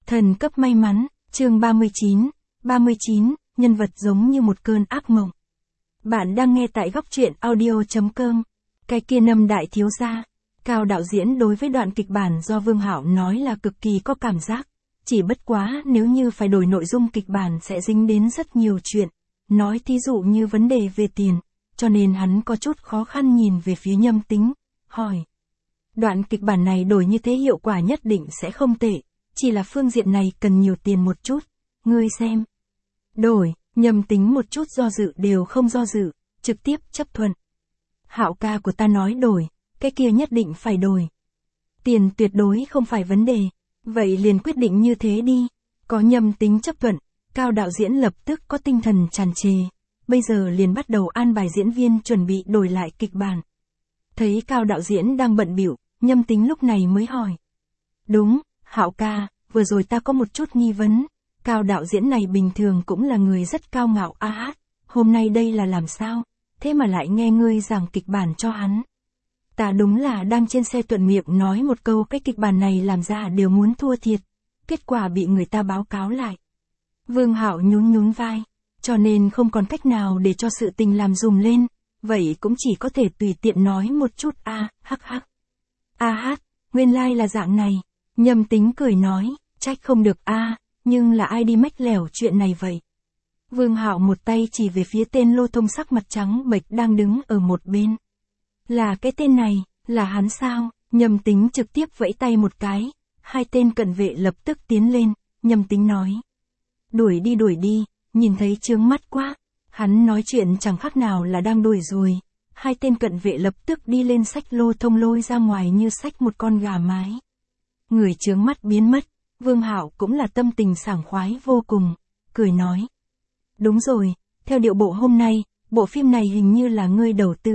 Thần cấp may mắn, chương 39, nhân vật giống như một cơn ác mộng. Bạn đang nghe tại góc truyện audio.com. Cái kia Nâm đại thiếu gia. Cao đạo diễn đối với đoạn kịch bản do Vương Hạo nói là cực kỳ có cảm giác. Chỉ bất quá nếu như phải đổi nội dung kịch bản sẽ dính đến rất nhiều chuyện. Nói thí dụ như vấn đề về tiền. Cho nên hắn có chút khó khăn nhìn về phía Nhâm Tính. Hỏi. Đoạn kịch bản này đổi như thế hiệu quả nhất định sẽ không tệ. Chỉ là phương diện này cần nhiều tiền một chút. Ngươi xem. Đổi, Nhâm Tính một chút do dự đều không do dự, trực tiếp chấp thuận. Hạo ca của ta nói đổi, cái kia nhất định phải đổi. Tiền tuyệt đối không phải vấn đề, vậy liền quyết định như thế đi. Có Nhâm Tính chấp thuận, Cao đạo diễn lập tức có tinh thần tràn trề. Bây giờ liền bắt đầu an bài diễn viên chuẩn bị đổi lại kịch bản. Thấy Cao đạo diễn đang bận bịu, Nhâm Tính lúc này mới hỏi. Đúng, Hạo ca, vừa rồi ta có một chút nghi vấn. Cao đạo diễn này bình thường cũng là người rất cao ngạo hôm nay đây là làm sao? Thế mà lại nghe ngươi giảng kịch bản cho hắn. Ta đúng là đang trên xe thuận miệng nói một câu cái kịch bản này làm ra đều muốn thua thiệt. Kết quả bị người ta báo cáo lại. Vương Hạo nhún vai. Cho nên không còn cách nào để cho sự tình làm dùm lên. Vậy cũng chỉ có thể tùy tiện nói một chút nguyên lai là dạng này. Nhâm Tính cười nói, trách không được nhưng là ai đi mách lẻo chuyện này vậy? Vương Hạo một tay chỉ về phía tên Lô Thông sắc mặt trắng bệch đang đứng ở một bên. Là cái tên này, là hắn sao? Nhâm Tính trực tiếp vẫy tay một cái, hai tên cận vệ lập tức tiến lên, Nhâm Tính nói. Đuổi đi, nhìn thấy chướng mắt quá. Hắn nói chuyện chẳng khác nào là đang đuổi rồi. Hai tên cận vệ lập tức đi lên xách Lô Thông lôi ra ngoài như xách một con gà mái. Người chướng mắt biến mất, Vương Hạo cũng là tâm tình sảng khoái vô cùng, cười nói. Đúng rồi, theo điệu bộ hôm nay, bộ phim này hình như là ngươi đầu tư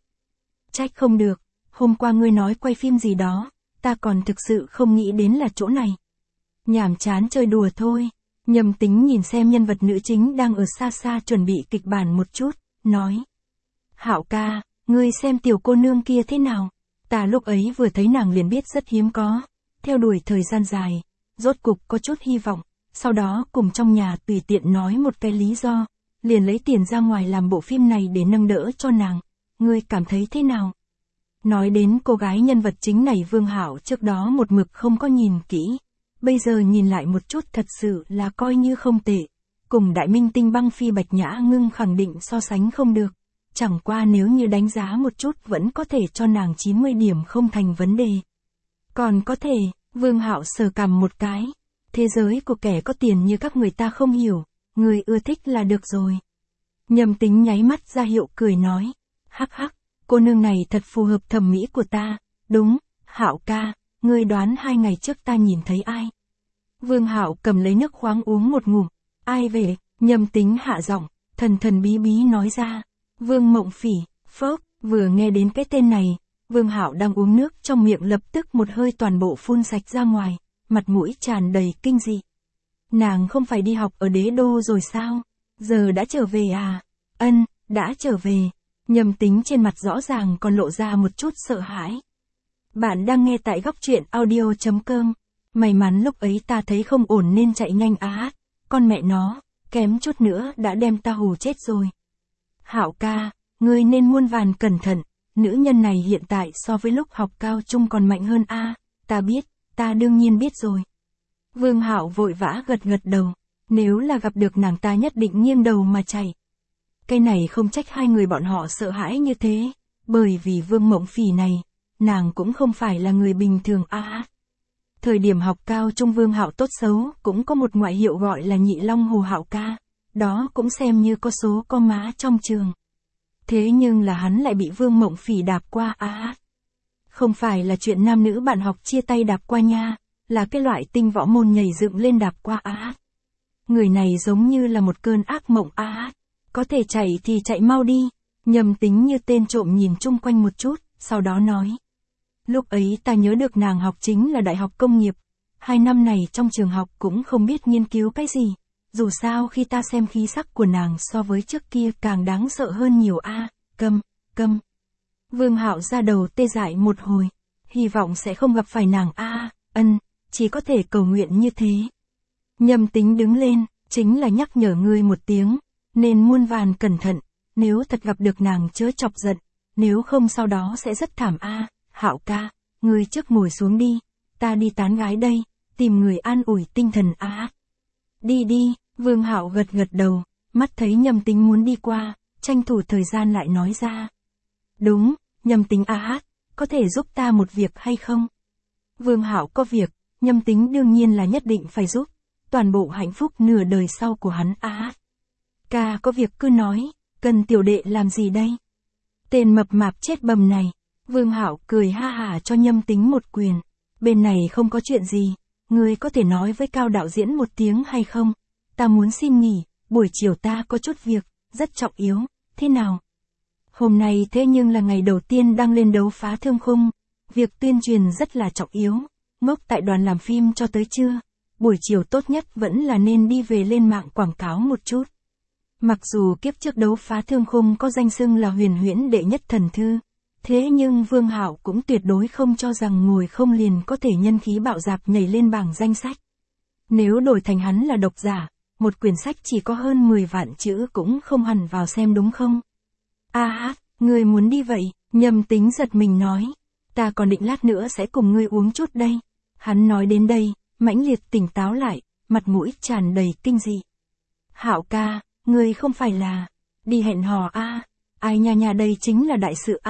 Trách không được, hôm qua ngươi nói quay phim gì đó, ta còn thực sự không nghĩ đến là chỗ này. Nhảm chán chơi đùa thôi. Nhâm Tính nhìn xem nhân vật nữ chính đang ở xa xa chuẩn bị kịch bản một chút, nói. Hạo ca, ngươi xem tiểu cô nương kia thế nào? Ta lúc ấy vừa thấy nàng liền biết rất hiếm có. Theo đuổi thời gian dài, rốt cục có chút hy vọng, sau đó cùng trong nhà tùy tiện nói một cái lý do, liền lấy tiền ra ngoài làm bộ phim này để nâng đỡ cho nàng. Ngươi cảm thấy thế nào? Nói đến cô gái nhân vật chính này Vương Hạo trước đó một mực không có nhìn kỹ, bây giờ nhìn lại một chút thật sự là coi như không tệ, cùng đại minh tinh Băng Phi Bạch Nhã Ngưng khẳng định so sánh không được, chẳng qua nếu như đánh giá một chút vẫn có thể cho nàng 90 điểm không thành vấn đề. Còn có thể, Vương Hạo sờ cằm một cái. Thế giới của kẻ có tiền như các người ta không hiểu, người ưa thích là được rồi. Nhâm Tính nháy mắt ra hiệu cười nói. Cô nương này thật phù hợp thẩm mỹ của ta. Đúng, Hạo ca, ngươi đoán 2 ngày trước ta nhìn thấy ai? Vương Hạo cầm lấy nước khoáng uống một ngụm. Ai về? Nhâm Tính hạ giọng, thần bí bí nói ra. Vương Mộng Phỉ. Phốc, vừa nghe đến cái tên này. Vương Hạo đang uống nước trong miệng lập tức một hơi toàn bộ phun sạch ra ngoài, mặt mũi tràn đầy kinh dị. Nàng không phải đi học ở Đế Đô rồi sao? Giờ đã trở về à? Ân, đã trở về. Nhâm Tính trên mặt rõ ràng còn lộ ra một chút sợ hãi. Bạn đang nghe tại góc truyện audio.com. May mắn lúc ấy ta thấy không ổn nên chạy nhanh con mẹ nó, kém chút nữa đã đem ta hù chết rồi. Hạo ca, ngươi nên muôn vàn cẩn thận. Nữ nhân này hiện tại so với lúc học cao trung còn mạnh hơn ta biết, ta đương nhiên biết rồi. Vương Hạo vội vã gật đầu, nếu là gặp được nàng ta nhất định nghiêng đầu mà chạy. Cái này không trách hai người bọn họ sợ hãi như thế, bởi vì Vương Mộng Phỉ này, nàng cũng không phải là người bình thường Thời điểm học cao trung Vương Hạo tốt xấu cũng có một ngoại hiệu gọi là Nhị Long Hồ Hạo ca, đó cũng xem như có số có má trong trường. Thế nhưng là hắn lại bị Vương Mộng Phỉ đạp qua Không phải là chuyện nam nữ bạn học chia tay đạp qua nha, là cái loại tinh võ môn nhảy dựng lên đạp qua Người này giống như là một cơn ác mộng Có thể chạy thì chạy mau đi. Nhâm Tính như tên trộm nhìn chung quanh một chút, sau đó nói. Lúc ấy ta nhớ được nàng học chính là đại học công nghiệp. 2 năm này trong trường học cũng không biết nghiên cứu cái gì. Dù sao khi ta xem khí sắc của nàng so với trước kia càng đáng sợ hơn nhiều câm. Vương Hạo ra đầu tê dại một hồi. Hy vọng sẽ không gặp phải nàng chỉ có thể cầu nguyện như thế. Nhâm Tính đứng lên, chính là nhắc nhở ngươi một tiếng, nên muôn vàn cẩn thận, nếu thật gặp được nàng chớ chọc giận, nếu không sau đó sẽ rất thảm a. Hạo ca, ngươi trước ngồi xuống đi, ta đi tán gái đây, tìm người an ủi tinh thần a. Đi đi, Vương Hạo gật gật đầu, mắt thấy Nhâm Tính muốn đi qua, tranh thủ thời gian lại nói ra. Đúng, Nhâm Tính a, có thể giúp ta một việc hay không? Vương Hạo có việc, Nhâm Tính đương nhiên là nhất định phải giúp, toàn bộ hạnh phúc nửa đời sau của hắn a. Ca có việc cứ nói, cần tiểu đệ làm gì đây? Tên mập mạp chết bầm này. Vương Hạo cười ha hả cho Nhâm Tính một quyền. Bên này không có chuyện gì, ngươi có thể nói với Cao đạo diễn một tiếng hay không? Ta muốn xin nghỉ, buổi chiều ta có chút việc, rất trọng yếu, thế nào? Hôm nay thế nhưng là ngày đầu tiên đăng lên đấu phá thương khung, việc tuyên truyền rất là trọng yếu, ngốc tại đoàn làm phim cho tới trưa, buổi chiều tốt nhất vẫn là nên đi về lên mạng quảng cáo một chút. Mặc dù kiếp trước đấu phá thương khung có danh xưng là huyền huyễn đệ nhất thần thư, thế nhưng Vương Hạo cũng tuyệt đối không cho rằng ngồi không liền có thể nhân khí bạo dạp nhảy lên bảng danh sách. Nếu đổi thành hắn là độc giả, một quyển sách chỉ có hơn 10 vạn chữ cũng không hẳn vào xem đúng không? Ngươi muốn đi vậy, Nhâm Tính giật mình nói. Ta còn định lát nữa sẽ cùng ngươi uống chút đây. Hắn nói đến đây, mãnh liệt tỉnh táo lại, mặt mũi tràn đầy kinh dị. Hạo ca, ngươi không phải là đi hẹn hò ai nha đây chính là đại sự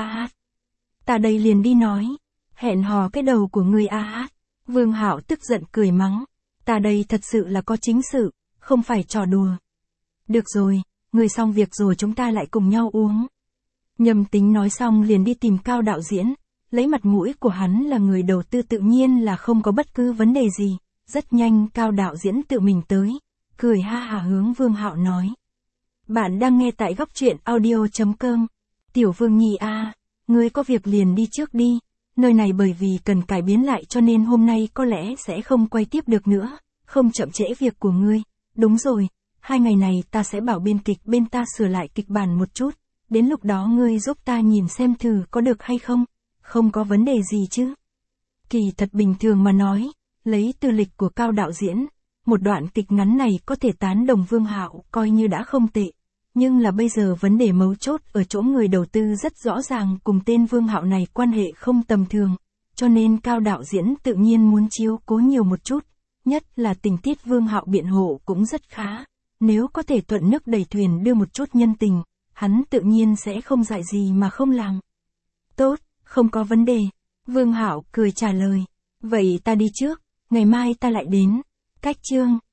Ta đây liền đi nói, hẹn hò cái đầu của ngươi Vương Hạo tức giận cười mắng, ta đây thật sự là có chính sự, không phải trò đùa. Được rồi, ngươi xong việc rồi chúng ta lại cùng nhau uống. Nhâm Tính nói xong liền đi tìm Cao đạo diễn, lấy mặt mũi của hắn là người đầu tư tự nhiên là không có bất cứ vấn đề gì. Rất nhanh Cao đạo diễn tự mình tới, cười ha hả hướng Vương Hạo nói. Bạn đang nghe tại góc truyện audio.com. Tiểu Vương Nhi ngươi có việc liền đi trước đi, nơi này bởi vì cần cải biến lại cho nên hôm nay có lẽ sẽ không quay tiếp được nữa, không chậm trễ việc của ngươi. Đúng rồi, 2 ngày này ta sẽ bảo biên kịch bên ta sửa lại kịch bản một chút, đến lúc đó ngươi giúp ta nhìn xem thử có được hay không, không có vấn đề gì chứ. Kỳ thật bình thường mà nói, lấy từ lịch của Cao đạo diễn, một đoạn kịch ngắn này có thể tán đồng Vương Hạo coi như đã không tệ. Nhưng là bây giờ vấn đề mấu chốt ở chỗ người đầu tư rất rõ ràng cùng tên Vương Hạo này quan hệ không tầm thường, cho nên Cao đạo diễn tự nhiên muốn chiếu cố nhiều một chút, nhất là tình tiết Vương Hạo biện hộ cũng rất khá, nếu có thể thuận nước đẩy thuyền đưa một chút nhân tình, hắn tự nhiên sẽ không dại gì mà không làm. Tốt, không có vấn đề, Vương Hạo cười trả lời, vậy ta đi trước, ngày mai ta lại đến. Cách chương